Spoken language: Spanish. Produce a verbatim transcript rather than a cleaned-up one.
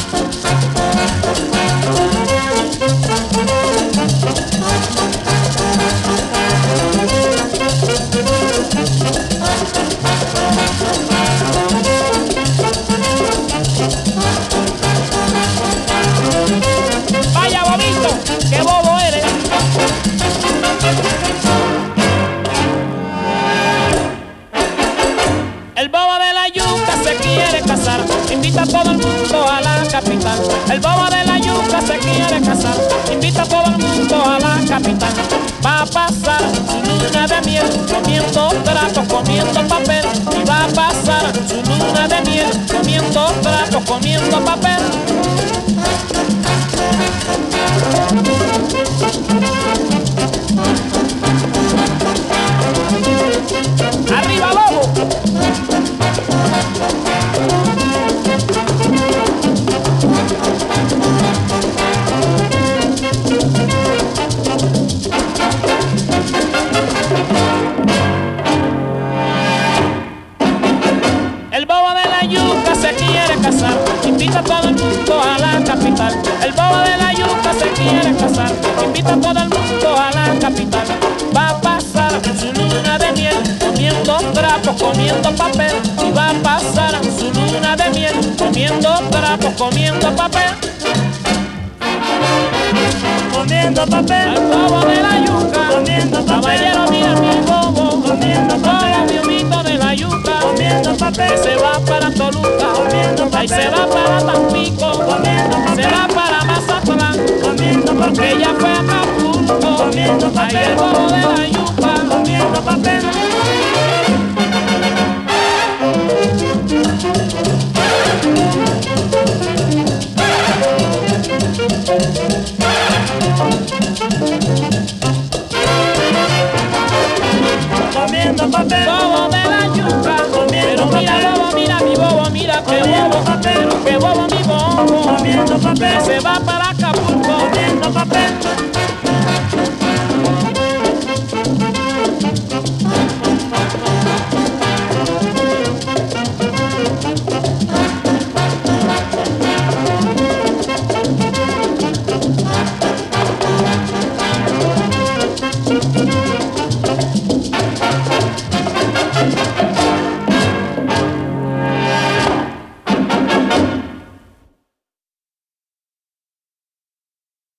Vaya bobito, qué bobo eres. El bobo de la yuca se quiere casar, invita a todo el mundo a la capital. El bobo de la yuca se quiere casar, invita a todo el mundo a la capital. Va a pasar su luna de miel, comiendo trapo, comiendo papel. Y va a pasar su luna de miel, comiendo trapo, comiendo papel. ¡Arriba, lobo! El bobo de la yuca se quiere casar, invita a todo el mundo a la capital. El bobo de la yuca se quiere casar, invita a todo el mundo a la capital. Va a pasar su luna de miel, comiendo trapos, comiendo papel. Y va a pasar su luna de miel, comiendo trapos, comiendo papel. Comiendo papel, El bobo de la yuca, comiendo papel, caballero, mira mi bobo, comiendo papel, bobo, mi humito de la yuca, comiendo papel, que se va para Toluca, comiendo ahí se papel, va para Tampico, comiendo se papel, va para Mazatlán, comiendo que papel, ella fue a Acapulco, comiendo ahí papel, el bobo de la yuca. comiendo papel. Comiendo papel, Bobo de la yuca, pero mira papel. bobo, mira mi bobo, mira qué Comiendo bobo, papel. pero qué bobo mi bobo, comiendo que papel, se va para Acapulco. comiendo papel.